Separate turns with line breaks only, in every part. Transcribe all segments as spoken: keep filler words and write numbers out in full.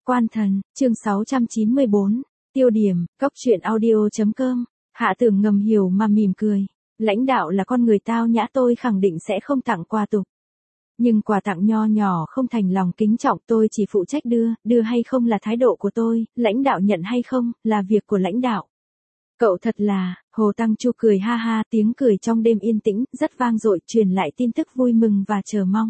Quan thần, chương sáu trăm chín mươi bốn, tiêu điểm, cốc truyện audio.com, Hạ Tưởng ngầm hiểu mà mỉm cười. Lãnh đạo là con người tao nhã, tôi khẳng định sẽ không tặng quà tục. Nhưng quà tặng nho nhỏ không thành lòng kính trọng, tôi chỉ phụ trách đưa, đưa hay không là thái độ của tôi, lãnh đạo nhận hay không, là việc của lãnh đạo. Cậu thật là, Hồ Tăng Chu cười ha ha, tiếng cười trong đêm yên tĩnh, rất vang dội, truyền lại tin tức vui mừng và chờ mong.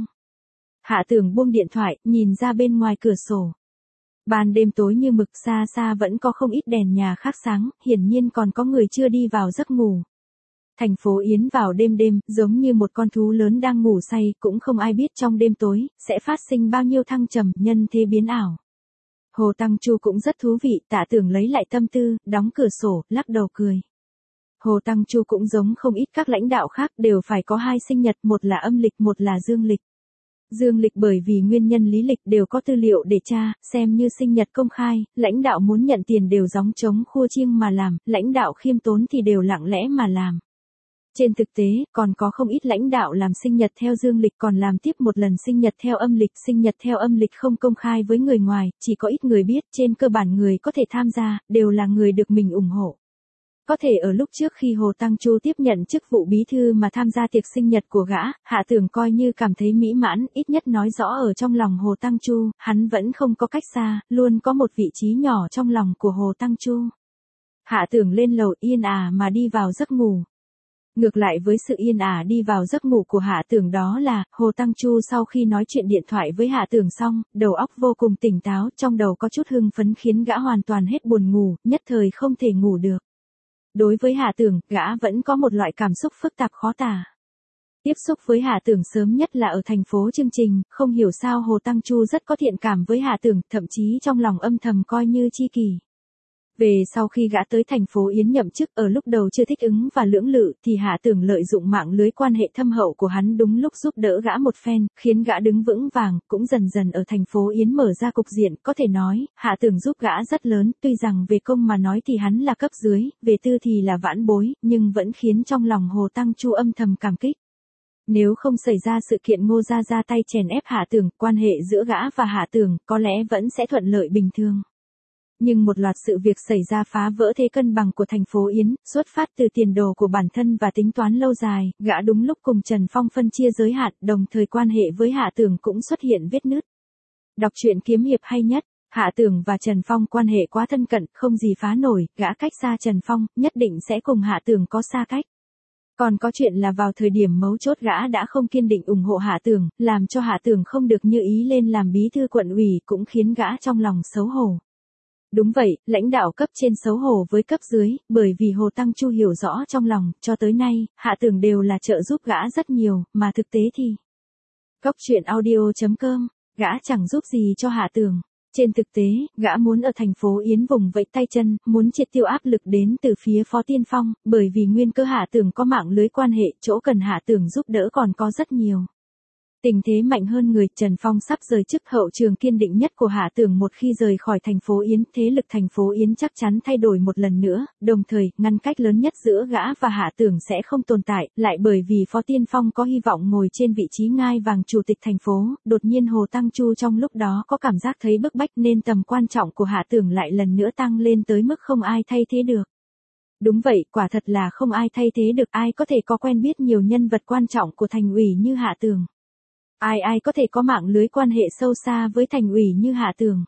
Hạ Tưởng buông điện thoại, nhìn ra bên ngoài cửa sổ. Ban đêm tối như mực, xa xa vẫn có không ít đèn nhà khác sáng, hiển nhiên còn có người chưa đi vào giấc ngủ. Thành phố Yến vào đêm đêm, giống như một con thú lớn đang ngủ say, cũng không ai biết trong đêm tối, sẽ phát sinh bao nhiêu thăng trầm, nhân thế biến ảo. Hồ Tăng Chu cũng rất thú vị, Tạ Tưởng lấy lại tâm tư, đóng cửa sổ, lắc đầu cười. Hồ Tăng Chu cũng giống không ít các lãnh đạo khác, đều phải có hai sinh nhật, một là âm lịch, một là dương lịch. Dương lịch bởi vì nguyên nhân lý lịch đều có tư liệu để tra, xem như sinh nhật công khai, lãnh đạo muốn nhận tiền đều gióng trống khua chiêng mà làm, lãnh đạo khiêm tốn thì đều lặng lẽ mà làm. Trên thực tế, còn có không ít lãnh đạo làm sinh nhật theo dương lịch còn làm tiếp một lần sinh nhật theo âm lịch. Sinh nhật theo âm lịch không công khai với người ngoài, chỉ có ít người biết, trên cơ bản người có thể tham gia, đều là người được mình ủng hộ. Có thể ở lúc trước khi Hồ Tăng Chu tiếp nhận chức vụ bí thư mà tham gia tiệc sinh nhật của gã, Hạ Tưởng coi như cảm thấy mỹ mãn, ít nhất nói rõ ở trong lòng Hồ Tăng Chu, hắn vẫn không có cách xa, luôn có một vị trí nhỏ trong lòng của Hồ Tăng Chu. Hạ Tưởng lên lầu yên ả mà đi vào giấc ngủ. Ngược lại với sự yên ả đi vào giấc ngủ của Hạ Tưởng đó là, Hồ Tăng Chu sau khi nói chuyện điện thoại với Hạ Tưởng xong, đầu óc vô cùng tỉnh táo, trong đầu có chút hưng phấn khiến gã hoàn toàn hết buồn ngủ, nhất thời không thể ngủ được. Đối với Hạ Tưởng, gã vẫn có một loại cảm xúc phức tạp khó tả. Tiếp xúc với Hạ Tưởng sớm nhất là ở thành phố chương trình, không hiểu sao Hồ Tăng Chu rất có thiện cảm với Hạ Tưởng, thậm chí trong lòng âm thầm coi như tri kỷ. Về sau khi gã tới thành phố Yến nhậm chức, ở lúc đầu chưa thích ứng và lưỡng lự, thì Hạ Tưởng lợi dụng mạng lưới quan hệ thâm hậu của hắn đúng lúc giúp đỡ gã một phen, khiến gã đứng vững vàng, cũng dần dần ở thành phố Yến mở ra cục diện, có thể nói, Hạ Tưởng giúp gã rất lớn, tuy rằng về công mà nói thì hắn là cấp dưới, về tư thì là vãn bối, nhưng vẫn khiến trong lòng Hồ Tăng Chu âm thầm cảm kích. Nếu không xảy ra sự kiện Ngô Gia ra tay chèn ép Hạ Tưởng, quan hệ giữa gã và Hạ Tưởng có lẽ vẫn sẽ thuận lợi bình thường. Nhưng một loạt sự việc xảy ra phá vỡ thế cân bằng của thành phố Yến, xuất phát từ tiền đồ của bản thân và tính toán lâu dài, gã đúng lúc cùng Trần Phong phân chia giới hạn, đồng thời quan hệ với Hạ Tưởng cũng xuất hiện vết nứt. Đọc truyện kiếm hiệp hay nhất, Hạ Tưởng và Trần Phong quan hệ quá thân cận, không gì phá nổi, gã cách xa Trần Phong, nhất định sẽ cùng Hạ Tưởng có xa cách. Còn có chuyện là vào thời điểm mấu chốt gã đã không kiên định ủng hộ Hạ Tưởng, làm cho Hạ Tưởng không được như ý lên làm bí thư quận ủy, cũng khiến gã trong lòng xấu hổ. Đúng vậy, lãnh đạo cấp trên xấu hổ với cấp dưới, bởi vì Hồ Tăng Chu hiểu rõ trong lòng, cho tới nay, Hạ Tưởng đều là trợ giúp gã rất nhiều, mà thực tế thì. Cốc truyện audio.com, gã chẳng giúp gì cho Hạ Tưởng. Trên thực tế, gã muốn ở thành phố Yến vùng vẫy tay chân, muốn triệt tiêu áp lực đến từ phía Phó Tiên Phong, bởi vì nguyên cơ Hạ Tưởng có mạng lưới quan hệ, chỗ cần Hạ Tưởng giúp đỡ còn có rất nhiều. Tình thế mạnh hơn người, Trần Phong sắp rời chức hậu trường kiên định nhất của Hạ Tưởng một khi rời khỏi thành phố Yến, thế lực thành phố Yến chắc chắn thay đổi một lần nữa, đồng thời, ngăn cách lớn nhất giữa gã và Hạ Tưởng sẽ không tồn tại, lại bởi vì Phó Tiên Phong có hy vọng ngồi trên vị trí ngai vàng chủ tịch thành phố, đột nhiên Hồ Tăng Chu trong lúc đó có cảm giác thấy bức bách nên tầm quan trọng của Hạ Tưởng lại lần nữa tăng lên tới mức không ai thay thế được. Đúng vậy, quả thật là không ai thay thế được, ai có thể có quen biết nhiều nhân vật quan trọng của thành ủy như Hạ Tưởng. Ai ai có thể có mạng lưới quan hệ sâu xa với thành ủy như Hạ Tưởng.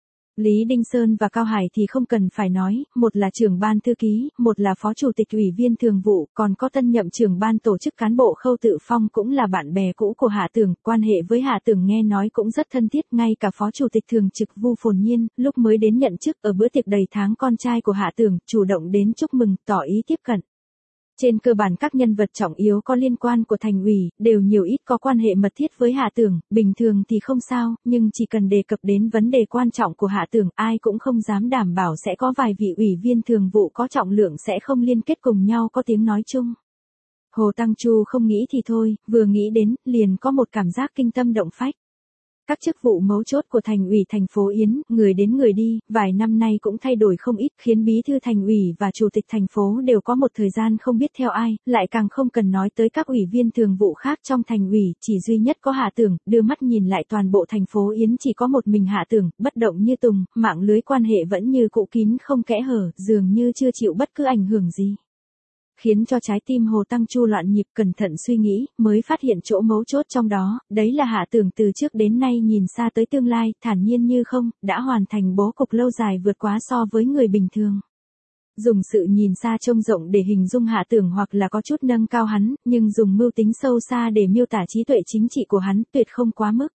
Lý Đinh Sơn và Cao Hải thì không cần phải nói, một là trưởng ban thư ký, một là phó chủ tịch ủy viên thường vụ, còn có tân nhậm trưởng ban tổ chức cán bộ Khâu Tự Phong cũng là bạn bè cũ của Hạ Tưởng, quan hệ với Hạ Tưởng nghe nói cũng rất thân thiết, ngay cả phó chủ tịch thường trực Vu Phồn Nhiên, lúc mới đến nhận chức ở bữa tiệc đầy tháng con trai của Hạ Tưởng, chủ động đến chúc mừng, tỏ ý tiếp cận. Trên cơ bản các nhân vật trọng yếu có liên quan của thành ủy, đều nhiều ít có quan hệ mật thiết với Hạ Tưởng, bình thường thì không sao, nhưng chỉ cần đề cập đến vấn đề quan trọng của Hạ Tưởng, ai cũng không dám đảm bảo sẽ có vài vị ủy viên thường vụ có trọng lượng sẽ không liên kết cùng nhau có tiếng nói chung. Hồ Tăng Chu không nghĩ thì thôi, vừa nghĩ đến, liền có một cảm giác kinh tâm động phách. Các chức vụ mấu chốt của thành ủy thành phố Yến, người đến người đi, vài năm nay cũng thay đổi không ít, khiến bí thư thành ủy và chủ tịch thành phố đều có một thời gian không biết theo ai, lại càng không cần nói tới các ủy viên thường vụ khác trong thành ủy, chỉ duy nhất có Hạ Tưởng, đưa mắt nhìn lại toàn bộ thành phố Yến chỉ có một mình Hạ Tưởng, bất động như tùng, mạng lưới quan hệ vẫn như cũ kín không kẽ hở, dường như chưa chịu bất cứ ảnh hưởng gì. Khiến cho trái tim Hồ Tăng Chu loạn nhịp, cẩn thận suy nghĩ, mới phát hiện chỗ mấu chốt trong đó, đấy là Hạ Tưởng từ trước đến nay nhìn xa tới tương lai, thản nhiên như không, đã hoàn thành bố cục lâu dài vượt quá so với người bình thường. Dùng sự nhìn xa trông rộng để hình dung Hạ Tưởng hoặc là có chút nâng cao hắn, nhưng dùng mưu tính sâu xa để miêu tả trí tuệ chính trị của hắn, tuyệt không quá mức.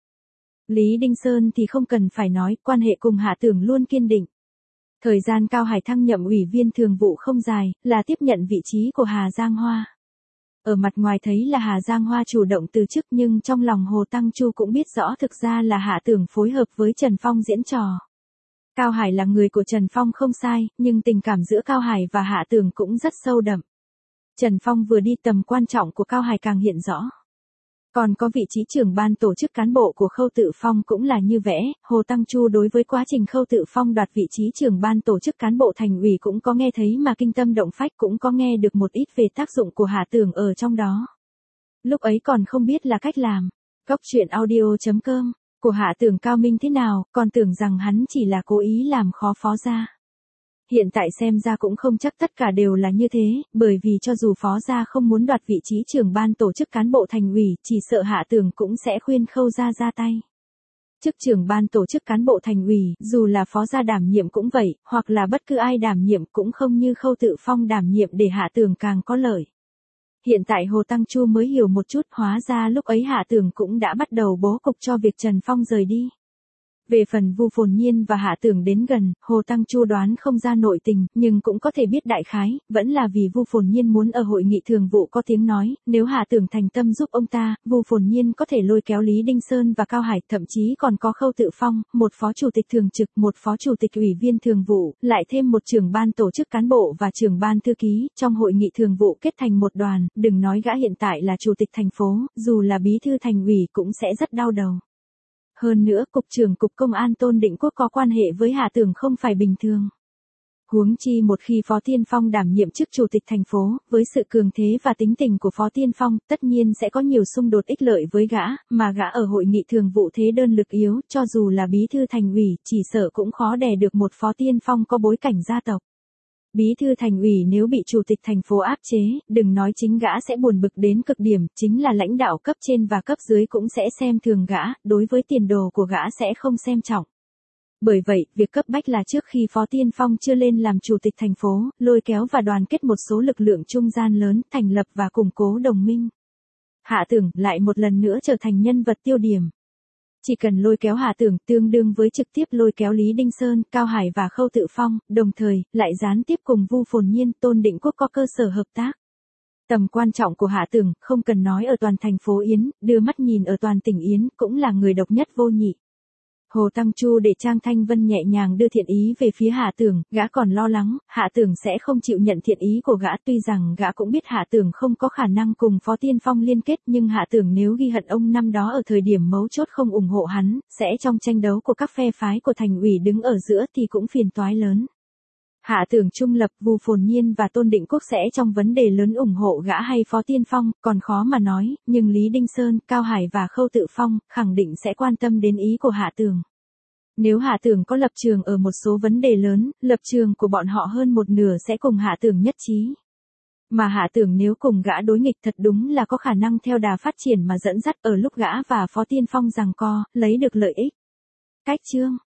Lý Đinh Sơn thì không cần phải nói, quan hệ cùng Hạ Tưởng luôn kiên định. Thời gian Cao Hải thăng nhậm ủy viên thường vụ không dài, là tiếp nhận vị trí của Hà Giang Hoa. Ở mặt ngoài thấy là Hà Giang Hoa chủ động từ chức, nhưng trong lòng Hồ Tăng Chu cũng biết rõ thực ra là Hạ Tưởng phối hợp với Trần Phong diễn trò. Cao Hải là người của Trần Phong không sai, nhưng tình cảm giữa Cao Hải và Hạ Tưởng cũng rất sâu đậm. Trần Phong vừa đi, tầm quan trọng của Cao Hải càng hiện rõ. Còn có vị trí trưởng ban tổ chức cán bộ của Khâu Tự Phong cũng là như vẽ, Hồ Tăng Chu đối với quá trình Khâu Tự Phong đoạt vị trí trưởng ban tổ chức cán bộ thành ủy cũng có nghe thấy mà kinh tâm động phách, cũng có nghe được một ít về tác dụng của Hạ Tưởng ở trong đó. Lúc ấy còn không biết là cách làm. Cóc truyện audio chấm com của Hạ Tưởng cao minh thế nào, còn tưởng rằng hắn chỉ là cố ý làm khó phó gia. Hiện tại xem ra cũng không chắc tất cả đều là như thế, bởi vì cho dù phó gia không muốn đoạt vị trí trưởng ban tổ chức cán bộ thành ủy, chỉ sợ Hạ Tưởng cũng sẽ khuyên Khâu gia ra tay. Chức trưởng ban tổ chức cán bộ thành ủy, dù là phó gia đảm nhiệm cũng vậy, hoặc là bất cứ ai đảm nhiệm cũng không như Khâu Tự Phong đảm nhiệm để Hạ Tưởng càng có lợi. Hiện tại Hồ Tăng Chu mới hiểu một chút, hóa ra lúc ấy Hạ Tưởng cũng đã bắt đầu bố cục cho việc Trần Phong rời đi. Về phần Vu Phồn Nhiên và Hạ Tưởng đến gần, Hồ Tăng Chu đoán không ra nội tình, nhưng cũng có thể biết đại khái, vẫn là vì Vu Phồn Nhiên muốn ở hội nghị thường vụ có tiếng nói, nếu Hạ Tưởng thành tâm giúp ông ta, Vu Phồn Nhiên có thể lôi kéo Lý Đinh Sơn và Cao Hải, thậm chí còn có Khâu Tự Phong, một phó chủ tịch thường trực, một phó chủ tịch ủy viên thường vụ, lại thêm một trưởng ban tổ chức cán bộ và trưởng ban thư ký, trong hội nghị thường vụ kết thành một đoàn, đừng nói gã hiện tại là chủ tịch thành phố, dù là bí thư thành ủy cũng sẽ rất đau đầu. Hơn nữa, cục trưởng cục công an Tôn Định Quốc có quan hệ với Hạ Tưởng không phải bình thường. Huống chi một khi Phó Tiên Phong đảm nhiệm chức chủ tịch thành phố, với sự cường thế và tính tình của Phó Tiên Phong, tất nhiên sẽ có nhiều xung đột ích lợi với gã, mà gã ở hội nghị thường vụ thế đơn lực yếu, cho dù là bí thư thành ủy, chỉ sợ cũng khó đè được một Phó Tiên Phong có bối cảnh gia tộc. Bí thư thành ủy nếu bị chủ tịch thành phố áp chế, đừng nói chính gã sẽ buồn bực đến cực điểm, chính là lãnh đạo cấp trên và cấp dưới cũng sẽ xem thường gã, đối với tiền đồ của gã sẽ không xem trọng. Bởi vậy, việc cấp bách là trước khi Phó Tiên Phong chưa lên làm chủ tịch thành phố, lôi kéo và đoàn kết một số lực lượng trung gian lớn, thành lập và củng cố đồng minh. Hạ Tưởng lại một lần nữa trở thành nhân vật tiêu điểm. Chỉ cần lôi kéo Hạ Tưởng tương đương với trực tiếp lôi kéo Lý Đinh Sơn, Cao Hải và Khâu Tự Phong, đồng thời, lại gián tiếp cùng Vu Phồn Nhiên, Tôn Định Quốc có cơ sở hợp tác. Tầm quan trọng của Hạ Tưởng, không cần nói ở toàn thành phố Yến, đưa mắt nhìn ở toàn tỉnh Yến, cũng là người độc nhất vô nhị. Hồ Tăng Chu để Trang Thanh Vân nhẹ nhàng đưa thiện ý về phía Hạ Tưởng, gã còn lo lắng, Hạ Tưởng sẽ không chịu nhận thiện ý của gã, tuy rằng gã cũng biết Hạ Tưởng không có khả năng cùng Phó Tiên Phong liên kết, nhưng Hạ Tưởng nếu ghi hận ông năm đó ở thời điểm mấu chốt không ủng hộ hắn, sẽ trong tranh đấu của các phe phái của thành ủy đứng ở giữa thì cũng phiền toái lớn. Hạ Tưởng trung lập, Vu Phồn Nhiên và Tôn Định Quốc sẽ trong vấn đề lớn ủng hộ gã hay Phó Tiên Phong, còn khó mà nói, nhưng Lý Đinh Sơn, Cao Hải và Khâu Tự Phong, khẳng định sẽ quan tâm đến ý của Hạ Tưởng. Nếu Hạ Tưởng có lập trường ở một số vấn đề lớn, lập trường của bọn họ hơn một nửa sẽ cùng Hạ Tưởng nhất trí. Mà Hạ Tưởng nếu cùng gã đối nghịch thật đúng là có khả năng theo đà phát triển mà dẫn dắt ở lúc gã và Phó Tiên Phong giằng co, lấy được lợi ích. Cách chương